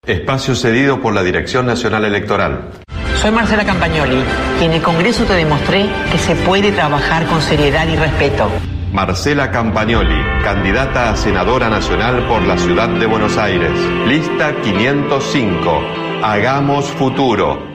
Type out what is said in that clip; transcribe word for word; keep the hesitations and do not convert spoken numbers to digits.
Espacio cedido por la Dirección Nacional Electoral. Soy Marcela Campagnoli y en el Congreso te demostré que se puede trabajar con seriedad y respeto. Marcela Campagnoli, candidata a senadora nacional por la Ciudad de Buenos Aires. Lista quinientos cinco. Hagamos futuro.